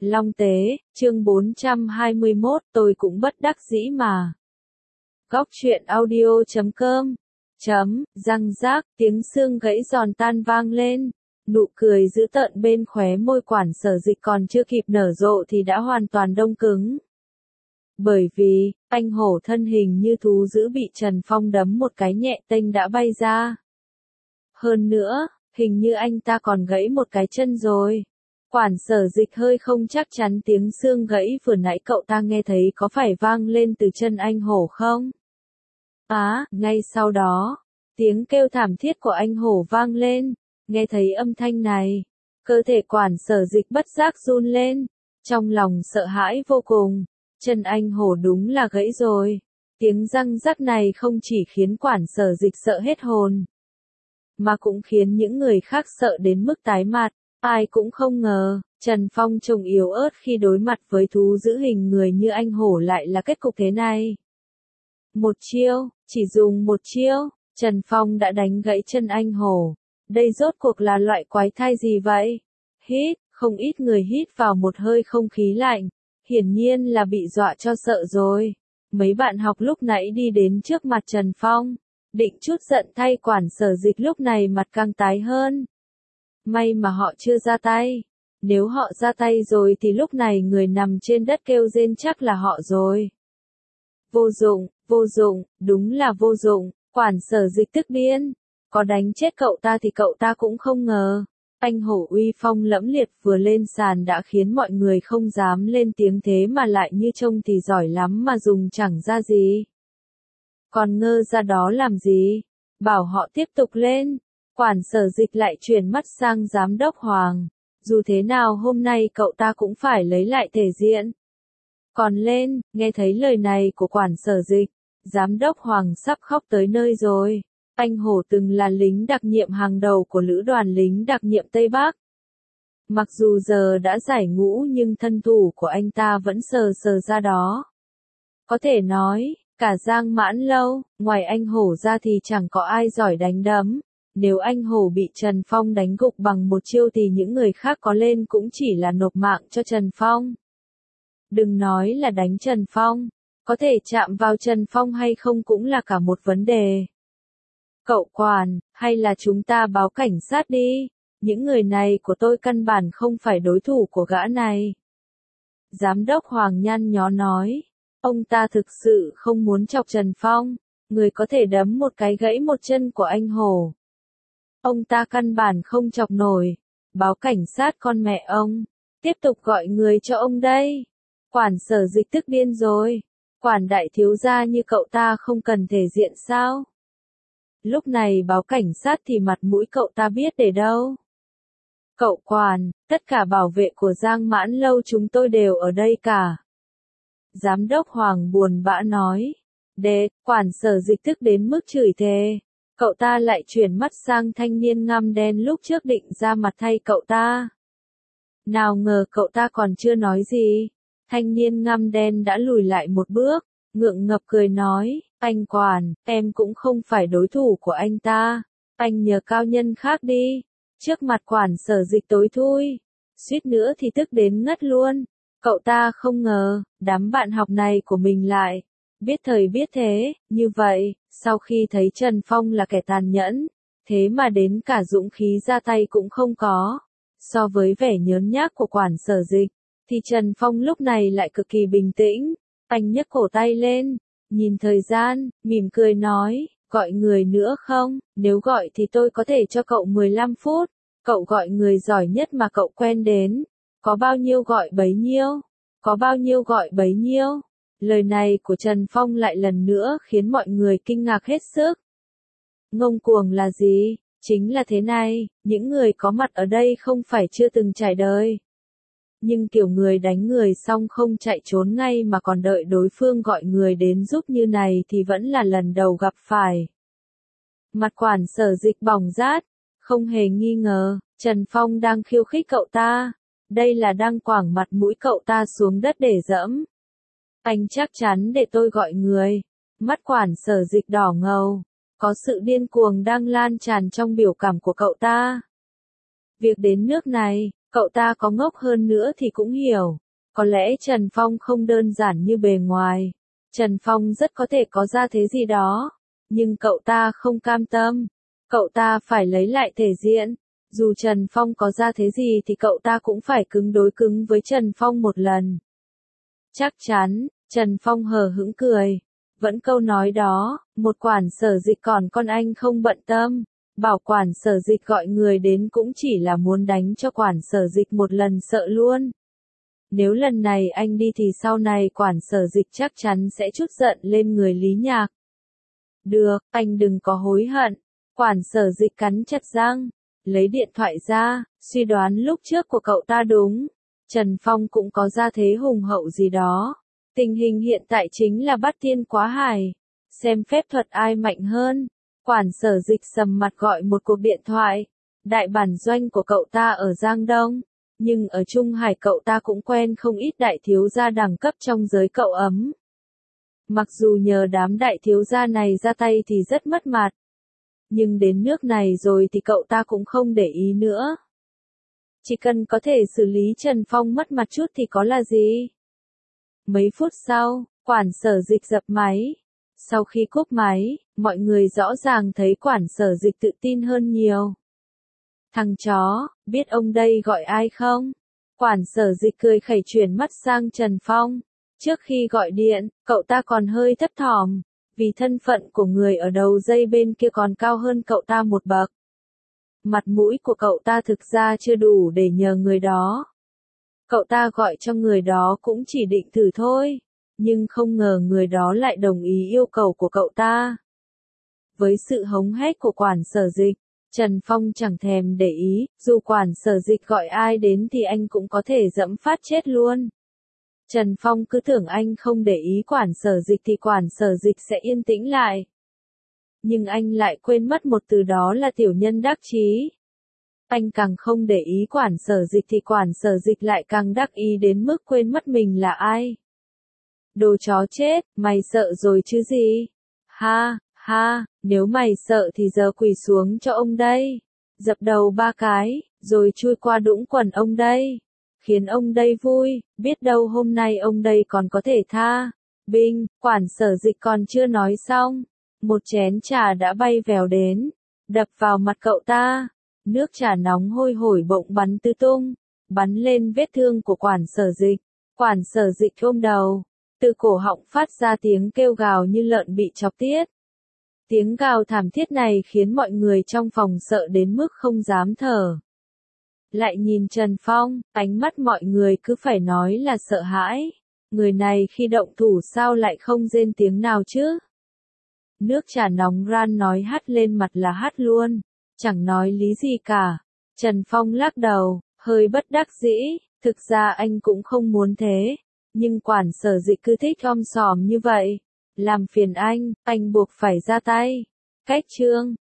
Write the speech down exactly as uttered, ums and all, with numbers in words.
Long Tế, chương bốn trăm hai mươi mốt, tôi cũng bất đắc dĩ mà. Góc truyện audio chấm com, chấm, răng rác, tiếng xương gãy giòn tan vang lên, nụ cười dữ tợn bên khóe môi Quản Sở Dịch còn chưa kịp nở rộ thì đã hoàn toàn đông cứng. Bởi vì, anh hổ thân hình như thú dữ bị Trần Phong đấm một cái nhẹ tênh đã bay ra. Hơn nữa, hình như anh ta còn gãy một cái chân rồi. Quản Sở Dịch hơi không chắc chắn tiếng xương gãy vừa nãy cậu ta nghe thấy có phải vang lên từ chân anh hổ không? Á, ngay sau đó, tiếng kêu thảm thiết của anh hổ vang lên, nghe thấy âm thanh này, cơ thể Quản Sở Dịch bất giác run lên, trong lòng sợ hãi vô cùng, chân anh hổ đúng là gãy rồi. Tiếng răng rắc này không chỉ khiến Quản Sở Dịch sợ hết hồn, mà cũng khiến những người khác sợ đến mức tái mặt. Ai cũng không ngờ, Trần Phong trông yếu ớt khi đối mặt với thú dữ hình người như anh hổ lại là kết cục thế này. Một chiêu, chỉ dùng một chiêu, Trần Phong đã đánh gãy chân anh hổ. Đây rốt cuộc là loại quái thai gì vậy? Hít, không ít người hít vào một hơi không khí lạnh, hiển nhiên là bị dọa cho sợ rồi. Mấy bạn học lúc nãy đi đến trước mặt Trần Phong, định chút giận thay Quản Sở Dịch lúc này mặt càng tái hơn. May mà họ chưa ra tay. Nếu họ ra tay rồi thì lúc này người nằm trên đất kêu rên chắc là họ rồi. Vô dụng, vô dụng, đúng là vô dụng. Quản Sở Dịch tức điên. Có đánh chết cậu ta thì cậu ta cũng không ngờ. Anh hổ uy phong lẫm liệt vừa lên sàn đã khiến mọi người không dám lên tiếng, thế mà lại như trông thì giỏi lắm mà dùng chẳng ra gì. Còn ngơ ra đó làm gì? Bảo họ tiếp tục lên. Quản Sở Dịch lại chuyển mắt sang Giám đốc Hoàng. Dù thế nào hôm nay cậu ta cũng phải lấy lại thể diện. Còn lên, nghe thấy lời này của Quản Sở Dịch, Giám đốc Hoàng sắp khóc tới nơi rồi. Anh hổ từng là lính đặc nhiệm hàng đầu của lữ đoàn lính đặc nhiệm Tây Bắc. Mặc dù giờ đã giải ngũ nhưng thân thủ của anh ta vẫn sờ sờ ra đó. Có thể nói, cả Giang Mãn Lâu, ngoài anh hổ ra thì chẳng có ai giỏi đánh đấm. Nếu anh hổ bị Trần Phong đánh gục bằng một chiêu thì những người khác có lên cũng chỉ là nộp mạng cho Trần Phong. Đừng nói là đánh Trần Phong, có thể chạm vào Trần Phong hay không cũng là cả một vấn đề. Cậu Quản, hay là chúng ta báo cảnh sát đi, những người này của tôi căn bản không phải đối thủ của gã này. Giám đốc Hoàng nhăn nhó nói, ông ta thực sự không muốn chọc Trần Phong, người có thể đấm một cái gãy một chân của anh hổ. Ông ta căn bản không chọc nổi. Báo cảnh sát con mẹ ông. Tiếp tục gọi người cho ông đây. Quản Sở Dịch tức điên rồi. Quản đại thiếu gia như cậu ta không cần thể diện sao? Lúc này báo cảnh sát thì mặt mũi cậu ta biết để đâu. Cậu Quản, tất cả bảo vệ của Giang Mãn Lâu chúng tôi đều ở đây cả. Giám đốc Hoàng buồn bã nói. Đế, Quản Sở Dịch tức đến mức chửi thề. Cậu ta lại chuyển mắt sang thanh niên ngăm đen lúc trước định ra mặt thay cậu ta. Nào ngờ cậu ta còn chưa nói gì. Thanh niên ngăm đen đã lùi lại một bước, ngượng ngập cười nói, anh Quản, em cũng không phải đối thủ của anh ta. Anh nhờ cao nhân khác đi. Trước mặt Quản Sở Dịch tối thui. Suýt nữa thì tức đến ngất luôn. Cậu ta không ngờ, đám bạn học này của mình lại biết thời biết thế, như vậy, sau khi thấy Trần Phong là kẻ tàn nhẫn, thế mà đến cả dũng khí ra tay cũng không có. So với vẻ nhớn nhác của Quản Sở Dịch, thì Trần Phong lúc này lại cực kỳ bình tĩnh. Anh nhấc cổ tay lên, nhìn thời gian, mỉm cười nói, gọi người nữa không? Nếu gọi thì tôi có thể cho cậu mười lăm phút. Cậu gọi người giỏi nhất mà cậu quen đến. Có bao nhiêu gọi bấy nhiêu. Có bao nhiêu gọi bấy nhiêu. Lời này của Trần Phong lại lần nữa khiến mọi người kinh ngạc hết sức. Ngông cuồng là gì? Chính là thế này, những người có mặt ở đây không phải chưa từng trải đời. Nhưng kiểu người đánh người xong không chạy trốn ngay mà còn đợi đối phương gọi người đến giúp như này thì vẫn là lần đầu gặp phải. Mặt Quản Sở Dịch bỏng rát, không hề nghi ngờ, Trần Phong đang khiêu khích cậu ta. Đây là đang quảng mặt mũi cậu ta xuống đất để dẫm. Anh chắc chắn để tôi gọi người. Mắt Quản Sở Dịch đỏ ngầu. Có sự điên cuồng đang lan tràn trong biểu cảm của cậu ta. Việc đến nước này, Cậu ta có ngốc hơn nữa thì cũng hiểu. Có lẽ Trần Phong không đơn giản như bề ngoài. Trần Phong rất có thể có ra thế gì đó. Nhưng cậu ta không cam tâm. Cậu ta phải lấy lại thể diện. Dù Trần Phong có ra thế gì thì cậu ta cũng phải cứng đối cứng với Trần Phong một lần. Chắc chắn, Trần Phong hờ hững cười. Vẫn câu nói đó, một quản sở dịch còn con anh không bận tâm. Bảo quản sở dịch gọi người đến cũng chỉ là muốn đánh cho quản sở dịch một lần sợ luôn. Nếu lần này anh đi thì sau này quản sở dịch chắc chắn sẽ trút giận lên người Lý Nhạc. Được, anh đừng có hối hận. Quản sở dịch cắn chặt răng, lấy điện thoại ra, suy đoán lúc trước của cậu ta đúng. Trần Phong cũng có ra thế hùng hậu gì đó. Tình hình hiện tại chính là bắt tiên quá hải. Xem phép thuật ai mạnh hơn. Quản sở dịch sầm mặt gọi một cuộc điện thoại. Đại bản doanh của cậu ta ở Giang Đông. Nhưng ở Trung Hải cậu ta cũng quen không ít đại thiếu gia đẳng cấp trong giới cậu ấm. Mặc dù nhờ đám đại thiếu gia này ra tay thì rất mất mặt. Nhưng đến nước này rồi thì cậu ta cũng không để ý nữa. Chỉ cần có thể xử lý Trần Phong mất mặt chút thì có là gì. Mấy phút sau, quản sở dịch dập máy. Sau khi cúp máy, mọi người rõ ràng thấy quản sở dịch tự tin hơn nhiều. Thằng chó, biết ông đây gọi ai không? Quản sở dịch cười khẩy chuyển mắt sang Trần Phong. Trước khi gọi điện, cậu ta còn hơi thấp thỏm, vì thân phận của người ở đầu dây bên kia còn cao hơn cậu ta một bậc. Mặt mũi của cậu ta thực ra chưa đủ để nhờ người đó. Cậu ta gọi cho người đó cũng chỉ định thử thôi, nhưng không ngờ người đó lại đồng ý yêu cầu của cậu ta. Với sự hống hách của quản sở dịch, Trần Phong chẳng thèm để ý, dù quản sở dịch gọi ai đến thì anh cũng có thể dẫm phát chết luôn. Trần Phong cứ tưởng anh không để ý quản sở dịch thì quản sở dịch sẽ yên tĩnh lại. Nhưng anh lại quên mất một từ đó là tiểu nhân đắc chí. Anh càng không để ý quản sở dịch thì quản sở dịch lại càng đắc ý đến mức quên mất mình là ai. Đồ chó chết, mày sợ rồi chứ gì? Ha, ha, nếu mày sợ thì giờ quỳ xuống cho ông đây. Dập đầu ba cái, rồi chui qua đũng quần ông đây. Khiến ông đây vui, biết đâu hôm nay ông đây còn có thể tha. Binh, quản sở dịch còn chưa nói xong. Một chén trà đã bay vèo đến, đập vào mặt cậu ta. Nước trà nóng hôi hổi bỗng bắn tứ tung, bắn lên vết thương của quản sở dịch. Quản sở dịch ôm đầu, từ cổ họng phát ra tiếng kêu gào như lợn bị chọc tiết. Tiếng gào thảm thiết này khiến mọi người trong phòng sợ đến mức không dám thở. Lại nhìn Trần Phong, ánh mắt mọi người cứ phải nói là sợ hãi. Người này khi động thủ sao lại không rên tiếng nào chứ? Nước trà nóng ran nói hắt lên mặt là hắt luôn, chẳng nói lý gì cả. Trần Phong lắc đầu, hơi bất đắc dĩ, thực ra anh cũng không muốn thế. Nhưng quản sở dịch cứ thích om sòm như vậy. Làm phiền anh, anh buộc phải ra tay. Cách chương